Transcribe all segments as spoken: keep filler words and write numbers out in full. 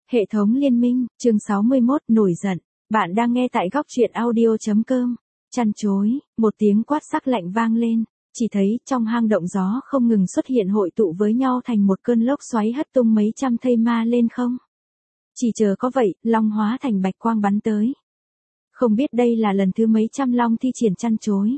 Hệ thống liên minh, chương sáu mươi mốt, nổi giận. Bạn đang nghe tại góc truyện audio.com. Chăn chối, một tiếng quát sắc lạnh vang lên, chỉ thấy trong hang động gió không ngừng xuất hiện hội tụ với nhau thành một cơn lốc xoáy hất tung mấy trăm thây ma lên không. Chỉ chờ có vậy, long hóa thành bạch quang bắn tới. Không biết đây là lần thứ mấy trăm long thi triển chăn chối.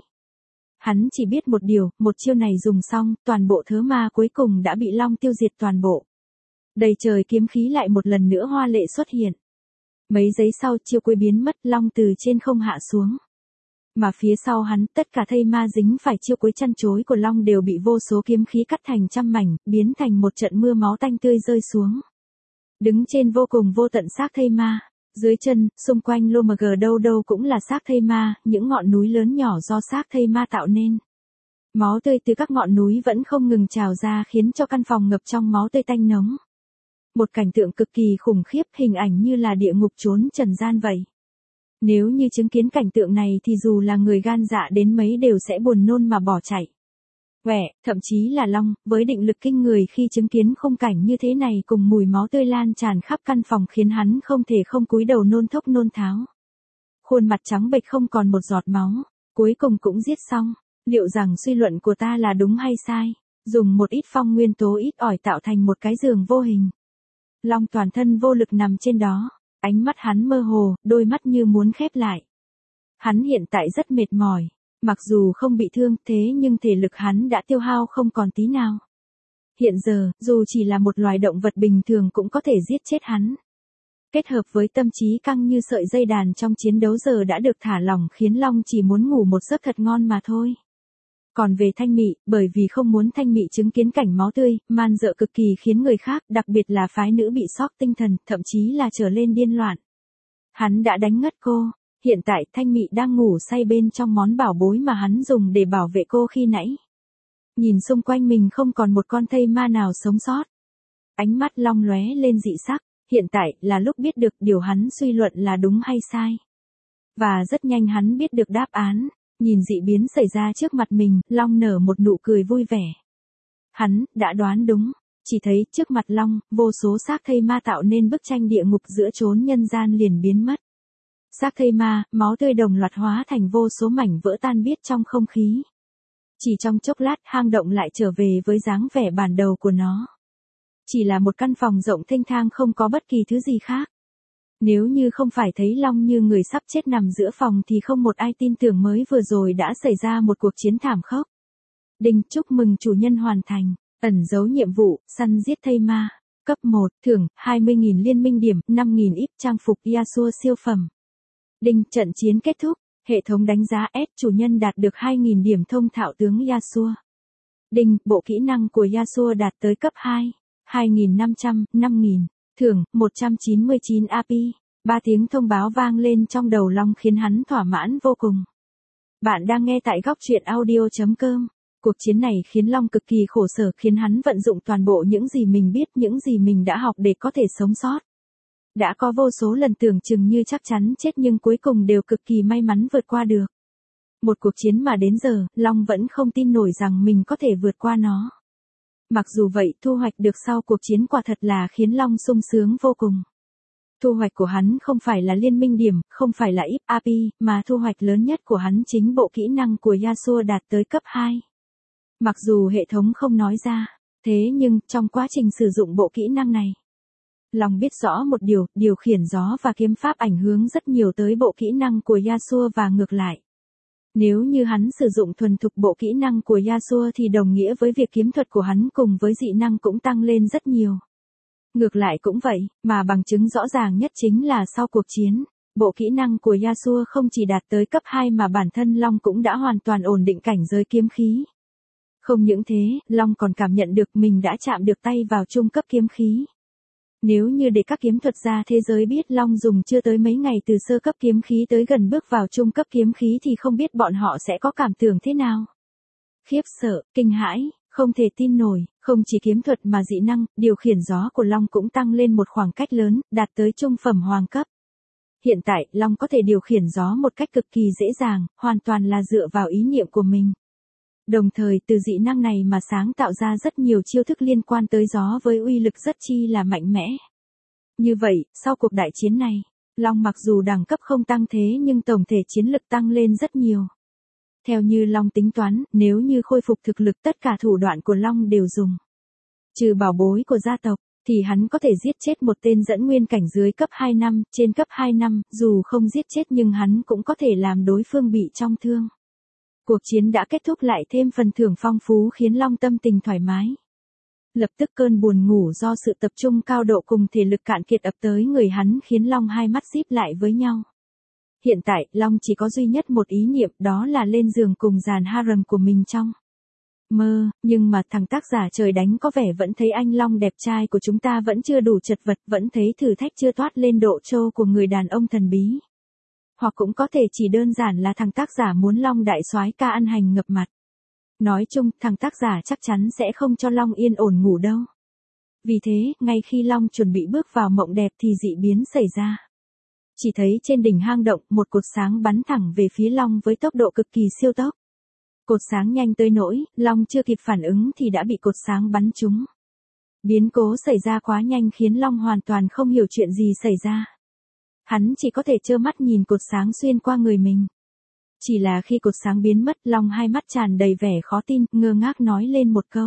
Hắn chỉ biết một điều, một chiêu này dùng xong, toàn bộ thớ ma cuối cùng đã bị long tiêu diệt toàn bộ. Đầy trời kiếm khí lại một lần nữa hoa lệ xuất hiện. Mấy giây sau chiêu cuối biến mất, long từ trên không hạ xuống. Mà phía sau hắn, tất cả thây ma dính phải chiêu cuối chăn chối của long đều bị vô số kiếm khí cắt thành trăm mảnh, biến thành một trận mưa máu tanh tươi rơi xuống. Đứng trên vô cùng vô tận xác thây ma, dưới chân, xung quanh lô mờ gờ đâu đâu cũng là xác thây ma, những ngọn núi lớn nhỏ do xác thây ma tạo nên. Máu tươi từ các ngọn núi vẫn không ngừng trào ra khiến cho căn phòng ngập trong máu tươi tanh nóng. Một cảnh tượng cực kỳ khủng khiếp, hình ảnh như là địa ngục trốn trần gian vậy. Nếu như chứng kiến cảnh tượng này thì dù là người gan dạ đến mấy đều sẽ buồn nôn mà bỏ chạy. Quẻ, thậm chí là long, với định lực kinh người khi chứng kiến khung cảnh như thế này cùng mùi máu tươi lan tràn khắp căn phòng khiến hắn không thể không cúi đầu nôn thốc nôn tháo. Khuôn mặt trắng bệch không còn một giọt máu, cuối cùng cũng giết xong. Liệu rằng suy luận của ta là đúng hay sai? Dùng một ít phong nguyên tố ít ỏi tạo thành một cái giường vô hình. Long toàn thân vô lực nằm trên đó, ánh mắt hắn mơ hồ, đôi mắt như muốn khép lại. Hắn hiện tại rất mệt mỏi, mặc dù không bị thương thế nhưng thể lực hắn đã tiêu hao không còn tí nào. Hiện giờ, dù chỉ là một loài động vật bình thường cũng có thể giết chết hắn. Kết hợp với tâm trí căng như sợi dây đàn trong chiến đấu giờ đã được thả lỏng khiến Long chỉ muốn ngủ một giấc thật ngon mà thôi. Còn về Thanh Mị, bởi vì không muốn Thanh Mị chứng kiến cảnh máu tươi, man dợ cực kỳ khiến người khác, đặc biệt là phái nữ bị sốc tinh thần, thậm chí là trở lên điên loạn. Hắn đã đánh ngất cô, hiện tại Thanh Mị đang ngủ say bên trong món bảo bối mà hắn dùng để bảo vệ cô khi nãy. Nhìn xung quanh mình không còn một con thây ma nào sống sót. Ánh mắt Long lóe lên dị sắc, hiện tại là lúc biết được điều hắn suy luận là đúng hay sai. Và rất nhanh hắn biết được đáp án. Nhìn dị biến xảy ra trước mặt mình, Long nở một nụ cười vui vẻ. Hắn đã đoán đúng, chỉ thấy trước mặt Long, vô số xác thây ma tạo nên bức tranh địa ngục giữa chốn nhân gian liền biến mất. Xác thây ma, máu tươi đồng loạt hóa thành vô số mảnh vỡ tan biết trong không khí. Chỉ trong chốc lát hang động lại trở về với dáng vẻ bản đầu của nó. Chỉ là một căn phòng rộng thênh thang không có bất kỳ thứ gì khác. Nếu như không phải thấy Long như người sắp chết nằm giữa phòng thì không một ai tin tưởng mới vừa rồi đã xảy ra một cuộc chiến thảm khốc. Đinh, chúc mừng chủ nhân hoàn thành, ẩn dấu nhiệm vụ, săn giết thây ma. Cấp một, thưởng, hai mươi nghìn liên minh điểm, năm nghìn íp trang phục Yasuo siêu phẩm. Đinh, trận chiến kết thúc, hệ thống đánh giá S, chủ nhân đạt được hai nghìn điểm thông thạo tướng Yasuo. Đinh, bộ kỹ năng của Yasuo đạt tới cấp hai, hai nghìn năm trăm, năm nghìn. Thưởng, một trăm chín mươi chín a pê. Ba tiếng thông báo vang lên trong đầu Long khiến hắn thỏa mãn vô cùng. Bạn đang nghe tại góc truyện audio.com. Cuộc chiến này khiến Long cực kỳ khổ sở khiến hắn vận dụng toàn bộ những gì mình biết, những gì mình đã học để có thể sống sót. Đã có vô số lần tưởng chừng như chắc chắn chết nhưng cuối cùng đều cực kỳ may mắn vượt qua được. Một cuộc chiến mà đến giờ, Long vẫn không tin nổi rằng mình có thể vượt qua nó. Mặc dù vậy, thu hoạch được sau cuộc chiến quả thật là khiến Long sung sướng vô cùng. Thu hoạch của hắn không phải là liên minh điểm, không phải là íp a pê, mà thu hoạch lớn nhất của hắn chính bộ kỹ năng của Yasuo đạt tới cấp hai. Mặc dù hệ thống không nói ra, thế nhưng trong quá trình sử dụng bộ kỹ năng này, Long biết rõ một điều, điều khiển gió và kiếm pháp ảnh hưởng rất nhiều tới bộ kỹ năng của Yasuo và ngược lại. Nếu như hắn sử dụng thuần thục bộ kỹ năng của Yasuo thì đồng nghĩa với việc kiếm thuật của hắn cùng với dị năng cũng tăng lên rất nhiều. Ngược lại cũng vậy, mà bằng chứng rõ ràng nhất chính là sau cuộc chiến, bộ kỹ năng của Yasuo không chỉ đạt tới cấp hai mà bản thân Long cũng đã hoàn toàn ổn định cảnh giới kiếm khí. Không những thế, Long còn cảm nhận được mình đã chạm được tay vào trung cấp kiếm khí. Nếu như để các kiếm thuật gia thế giới biết Long dùng chưa tới mấy ngày từ sơ cấp kiếm khí tới gần bước vào trung cấp kiếm khí thì không biết bọn họ sẽ có cảm tưởng thế nào. Khiếp sợ, kinh hãi, không thể tin nổi, không chỉ kiếm thuật mà dị năng, điều khiển gió của Long cũng tăng lên một khoảng cách lớn, đạt tới trung phẩm hoàng cấp. Hiện tại, Long có thể điều khiển gió một cách cực kỳ dễ dàng, hoàn toàn là dựa vào ý niệm của mình. Đồng thời từ dị năng này mà sáng tạo ra rất nhiều chiêu thức liên quan tới gió với uy lực rất chi là mạnh mẽ. Như vậy, sau cuộc đại chiến này, Long mặc dù đẳng cấp không tăng thế nhưng tổng thể chiến lực tăng lên rất nhiều. Theo như Long tính toán, nếu như khôi phục thực lực tất cả thủ đoạn của Long đều dùng. Trừ bảo bối của gia tộc, thì hắn có thể giết chết một tên dẫn nguyên cảnh dưới cấp hai năm, trên cấp hai năm, dù không giết chết nhưng hắn cũng có thể làm đối phương bị trọng thương. Cuộc chiến đã kết thúc lại thêm phần thưởng phong phú khiến Long tâm tình thoải mái. Lập tức cơn buồn ngủ do sự tập trung cao độ cùng thể lực cạn kiệt ập tới người hắn khiến Long hai mắt díp lại với nhau. Hiện tại, Long chỉ có duy nhất một ý niệm đó là lên giường cùng dàn harem của mình trong mơ, nhưng mà thằng tác giả trời đánh có vẻ vẫn thấy anh Long đẹp trai của chúng ta vẫn chưa đủ chật vật, vẫn thấy thử thách chưa toát lên độ trâu của người đàn ông thần bí. Hoặc cũng có thể chỉ đơn giản là thằng tác giả muốn Long đại soái ca ăn hành ngập mặt. Nói chung, thằng tác giả chắc chắn sẽ không cho Long yên ổn ngủ đâu. Vì thế, ngay khi Long chuẩn bị bước vào mộng đẹp thì dị biến xảy ra. Chỉ thấy trên đỉnh hang động, một cột sáng bắn thẳng về phía Long với tốc độ cực kỳ siêu tốc. Cột sáng nhanh tới nỗi, Long chưa kịp phản ứng thì đã bị cột sáng bắn trúng. Biến cố xảy ra quá nhanh khiến Long hoàn toàn không hiểu chuyện gì xảy ra. Hắn chỉ có thể trơ mắt nhìn cột sáng xuyên qua người mình. Chỉ là khi cột sáng biến mất, Long hai mắt tràn đầy vẻ khó tin, ngơ ngác nói lên một câu.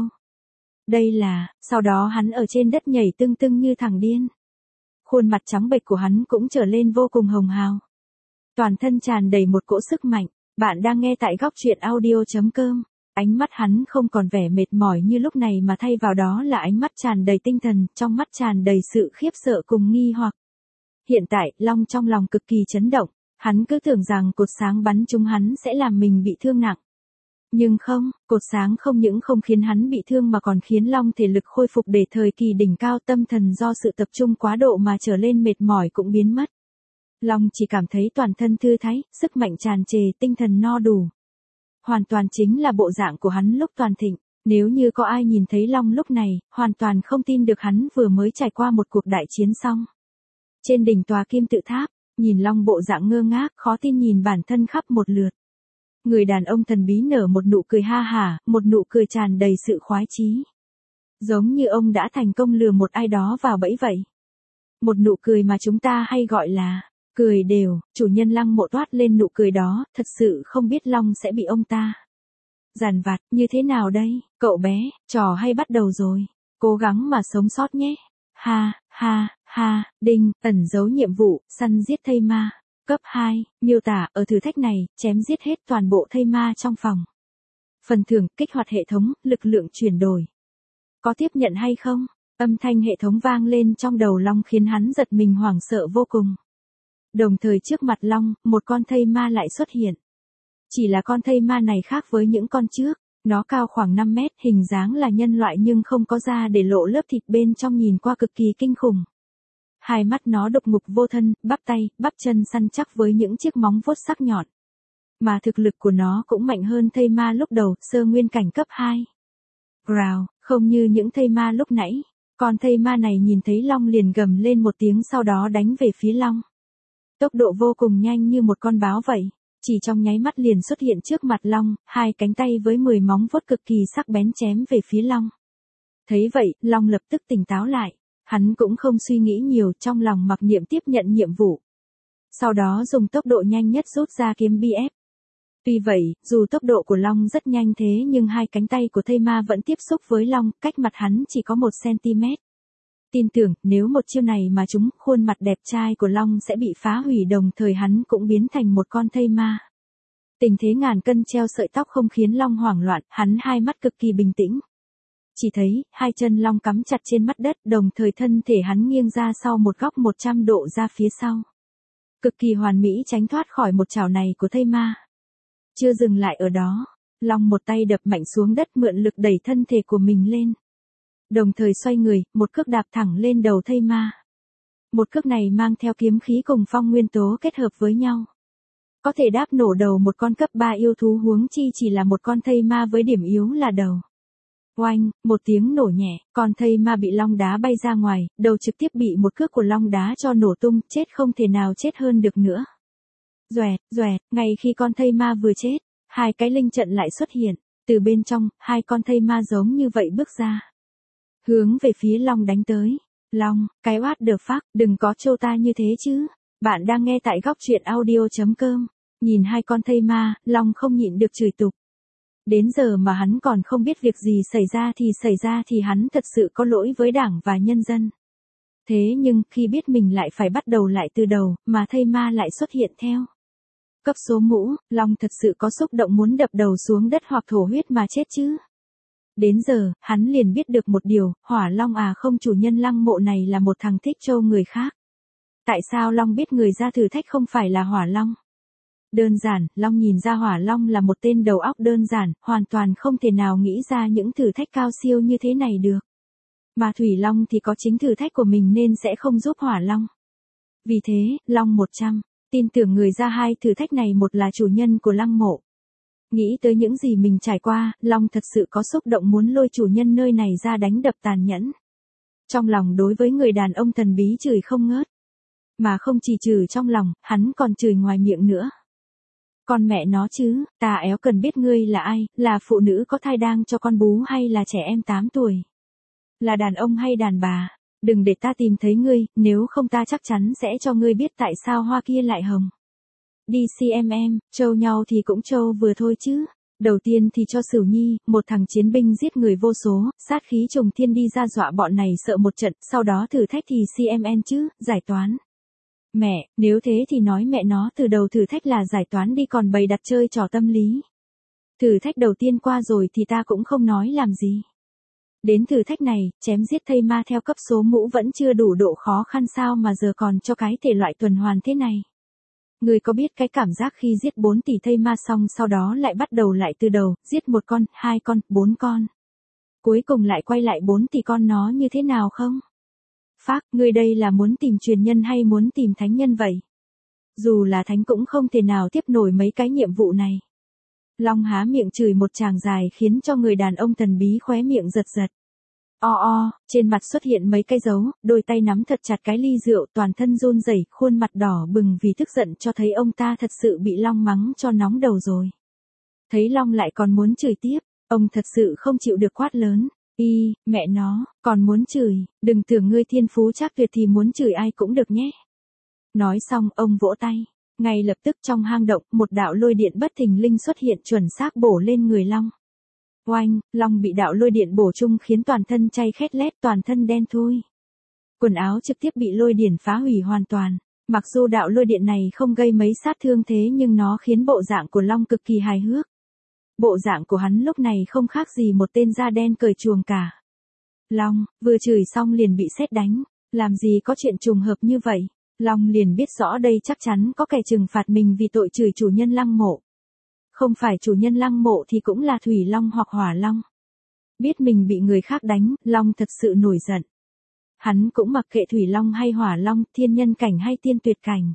Đây là, sau đó hắn ở trên đất nhảy tưng tưng như thằng điên. Khuôn mặt trắng bệch của hắn cũng trở lên vô cùng hồng hào. Toàn thân tràn đầy một cỗ sức mạnh. Bạn đang nghe tại góc truyện audio chấm com. Ánh mắt hắn không còn vẻ mệt mỏi như lúc này mà thay vào đó là ánh mắt tràn đầy tinh thần, trong mắt tràn đầy sự khiếp sợ cùng nghi hoặc. Hiện tại, Long trong lòng cực kỳ chấn động, hắn cứ tưởng rằng cột sáng bắn trúng hắn sẽ làm mình bị thương nặng. Nhưng không, cột sáng không những không khiến hắn bị thương mà còn khiến Long thể lực khôi phục để thời kỳ đỉnh cao, tâm thần do sự tập trung quá độ mà trở lên mệt mỏi cũng biến mất. Long chỉ cảm thấy toàn thân thư thái, sức mạnh tràn trề, tinh thần no đủ. Hoàn toàn chính là bộ dạng của hắn lúc toàn thịnh. Nếu như có ai nhìn thấy Long lúc này, hoàn toàn không tin được hắn vừa mới trải qua một cuộc đại chiến xong. Trên đỉnh tòa kim tự tháp, nhìn Long bộ dạng ngơ ngác, khó tin nhìn bản thân khắp một lượt. Người đàn ông thần bí nở một nụ cười ha hả, một nụ cười tràn đầy sự khoái chí. Giống như ông đã thành công lừa một ai đó vào bẫy vậy. Một nụ cười mà chúng ta hay gọi là cười đều. Chủ nhân Lăng Mộ toát lên nụ cười đó, thật sự không biết Long sẽ bị ông ta giàn vặt như thế nào đây, cậu bé, trò hay bắt đầu rồi, cố gắng mà sống sót nhé. Ha, ha, ha, đinh, ẩn giấu nhiệm vụ, săn giết thây ma. Cấp hai, miêu tả, ở thử thách này, chém giết hết toàn bộ thây ma trong phòng. Phần thưởng, kích hoạt hệ thống, lực lượng chuyển đổi. Có tiếp nhận hay không? Âm thanh hệ thống vang lên trong đầu Long khiến hắn giật mình hoảng sợ vô cùng. Đồng thời trước mặt Long, một con thây ma lại xuất hiện. Chỉ là con thây ma này khác với những con trước, nó cao khoảng năm mét, hình dáng là nhân loại nhưng không có da để lộ lớp thịt bên trong, nhìn qua cực kỳ kinh khủng. Hai mắt nó độc mục vô thân, bắp tay, bắp chân săn chắc với những chiếc móng vuốt sắc nhọn. Mà thực lực của nó cũng mạnh hơn thây ma lúc đầu, sơ nguyên cảnh cấp hai. Growl, không như những thây ma lúc nãy. Con thây ma này nhìn thấy Long liền gầm lên một tiếng sau đó đánh về phía Long. Tốc độ vô cùng nhanh như một con báo vậy. Chỉ trong nháy mắt liền xuất hiện trước mặt Long, hai cánh tay với mười móng vuốt cực kỳ sắc bén chém về phía Long. Thấy vậy, Long lập tức tỉnh táo lại. Hắn cũng không suy nghĩ nhiều, trong lòng mặc niệm tiếp nhận nhiệm vụ. Sau đó dùng tốc độ nhanh nhất rút ra kiếm bê ép. Tuy vậy, dù tốc độ của Long rất nhanh thế nhưng hai cánh tay của thây ma vẫn tiếp xúc với Long, cách mặt hắn chỉ có một xăng-ti-mét. Tin tưởng, nếu một chiêu này mà trúng, khuôn mặt đẹp trai của Long sẽ bị phá hủy, đồng thời hắn cũng biến thành một con thây ma. Tình thế ngàn cân treo sợi tóc không khiến Long hoảng loạn, hắn hai mắt cực kỳ bình tĩnh. Chỉ thấy, hai chân Long cắm chặt trên mặt đất, đồng thời thân thể hắn nghiêng ra sau một góc một trăm độ ra phía sau. Cực kỳ hoàn mỹ tránh thoát khỏi một chảo này của thây ma. Chưa dừng lại ở đó, Long một tay đập mạnh xuống đất mượn lực đẩy thân thể của mình lên. Đồng thời xoay người, một cước đạp thẳng lên đầu thây ma. Một cước này mang theo kiếm khí cùng phong nguyên tố kết hợp với nhau. Có thể đáp nổ đầu một con cấp ba yêu thú, huống chi chỉ là một con thây ma với điểm yếu là đầu. Oanh, một tiếng nổ nhẹ, con thây ma bị Long đá bay ra ngoài, đầu trực tiếp bị một cước của Long đá cho nổ tung, chết không thể nào chết hơn được nữa. Doẹt, doẹt, ngay khi con thây ma vừa chết, hai cái linh trận lại xuất hiện, từ bên trong, hai con thây ma giống như vậy bước ra. Hướng về phía Long đánh tới. Long, cái what the fuck, đừng có trêu ta như thế chứ. Bạn đang nghe tại góc truyện audio.com. Nhìn hai con thây ma, Long không nhịn được chửi tục. Đến giờ mà hắn còn không biết việc gì xảy ra thì xảy ra thì hắn thật sự có lỗi với đảng và nhân dân. Thế nhưng khi biết mình lại phải bắt đầu lại từ đầu, mà thây ma lại xuất hiện theo cấp số mũ, Long thật sự có xúc động muốn đập đầu xuống đất hoặc thổ huyết mà chết chứ. Đến giờ, hắn liền biết được một điều, Hỏa Long à không, chủ nhân lăng mộ này là một thằng thích trâu người khác. Tại sao Long biết người ra thử thách không phải là Hỏa Long? Đơn giản, Long nhìn ra Hỏa Long là một tên đầu óc đơn giản, hoàn toàn không thể nào nghĩ ra những thử thách cao siêu như thế này được. Mà Thủy Long thì có chính thử thách của mình nên sẽ không giúp Hỏa Long. Vì thế, Long một trăm, tin tưởng người ra hai thử thách này, một là chủ nhân của lăng mộ. Nghĩ tới những gì mình trải qua, Long thật sự có xúc động muốn lôi chủ nhân nơi này ra đánh đập tàn nhẫn. Trong lòng đối với người đàn ông thần bí chửi không ngớt. Mà không chỉ chửi trong lòng, hắn còn chửi ngoài miệng nữa. Con mẹ nó chứ, ta éo cần biết ngươi là ai, là phụ nữ có thai đang cho con bú hay là trẻ em tám tuổi. Là đàn ông hay đàn bà, đừng để ta tìm thấy ngươi, nếu không ta chắc chắn sẽ cho ngươi biết tại sao hoa kia lại hồng. Đi xê em em, trâu nhau thì cũng trâu vừa thôi chứ. Đầu tiên thì cho Sửu Nhi, một thằng chiến binh giết người vô số, sát khí trùng thiên đi ra dọa bọn này sợ một trận, sau đó thử thách thì xê em em chứ, giải toán. Mẹ, nếu thế thì nói mẹ nó từ đầu thử thách là giải toán đi, còn bày đặt chơi trò tâm lý. Thử thách đầu tiên qua rồi thì ta cũng không nói làm gì. Đến thử thách này, chém giết thây ma theo cấp số mũ vẫn chưa đủ độ khó khăn sao mà giờ còn cho cái thể loại tuần hoàn thế này. Người có biết cái cảm giác khi giết bốn tỷ thây ma xong sau đó lại bắt đầu lại từ đầu, giết một con, hai con, bốn con. Cuối cùng lại quay lại bốn tỷ con nó như thế nào không? Phác, ngươi đây là muốn tìm truyền nhân hay muốn tìm thánh nhân vậy? Dù là thánh cũng không thể nào tiếp nổi mấy cái nhiệm vụ này. Long há miệng chửi một tràng dài khiến cho người đàn ông thần bí khóe miệng giật giật. O o, trên mặt xuất hiện mấy cái dấu, đôi tay nắm thật chặt cái ly rượu, toàn thân run rẩy, khuôn mặt đỏ bừng vì tức giận cho thấy ông ta thật sự bị Long mắng cho nóng đầu rồi. Thấy Long lại còn muốn chửi tiếp, ông thật sự không chịu được quát lớn. Y, mẹ nó, còn muốn chửi, đừng tưởng ngươi thiên phú chắc tuyệt thì muốn chửi ai cũng được nhé. Nói xong ông vỗ tay. Ngay lập tức trong hang động, một đạo lôi điện bất thình lình xuất hiện chuẩn xác bổ lên người Long. Oanh, Long bị đạo lôi điện bổ chung khiến toàn thân chay khét lét, toàn thân đen thui. Quần áo trực tiếp bị lôi điện phá hủy hoàn toàn. Mặc dù đạo lôi điện này không gây mấy sát thương thế nhưng nó khiến bộ dạng của Long cực kỳ hài hước. Bộ dạng của hắn lúc này không khác gì một tên da đen cởi chuồng cả. Long, vừa chửi xong liền bị sét đánh. Làm gì có chuyện trùng hợp như vậy? Long liền biết rõ đây chắc chắn có kẻ trừng phạt mình vì tội chửi chủ nhân lăng mộ. Không phải chủ nhân lăng mộ thì cũng là Thủy Long hoặc Hỏa Long. Biết mình bị người khác đánh, Long thật sự nổi giận. Hắn cũng mặc kệ Thủy Long hay Hỏa Long, thiên nhân cảnh hay tiên tuyệt cảnh.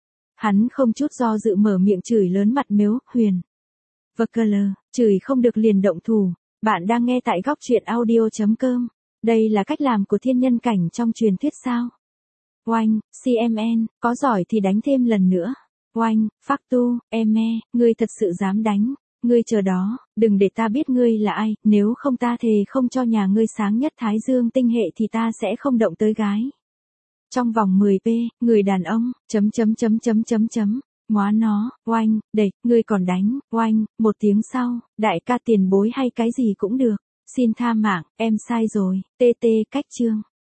Hắn không chút do dự mở miệng chửi lớn mặt mếu, huyền. Vờ cờ lờ, chửi không được liền động thủ. Bạn đang nghe tại góc truyện audio.com. Đây là cách làm của thiên nhân cảnh trong truyền thuyết sao? Oanh, xê em en, có giỏi thì đánh thêm lần nữa. Oanh, phác tu, em e, ngươi thật sự dám đánh. Ngươi chờ đó, đừng để ta biết ngươi là ai, nếu không ta thề không cho nhà ngươi sáng nhất thái dương tinh hệ thì ta sẽ không động tới gái. Trong vòng mười p, người đàn ông, chấm chấm chấm chấm chấm chấm, móa nó, oanh, đẩy, ngươi còn đánh, oanh, một tiếng sau, đại ca tiền bối hay cái gì cũng được. Xin tha mạng, em sai rồi, tê tê cách chương.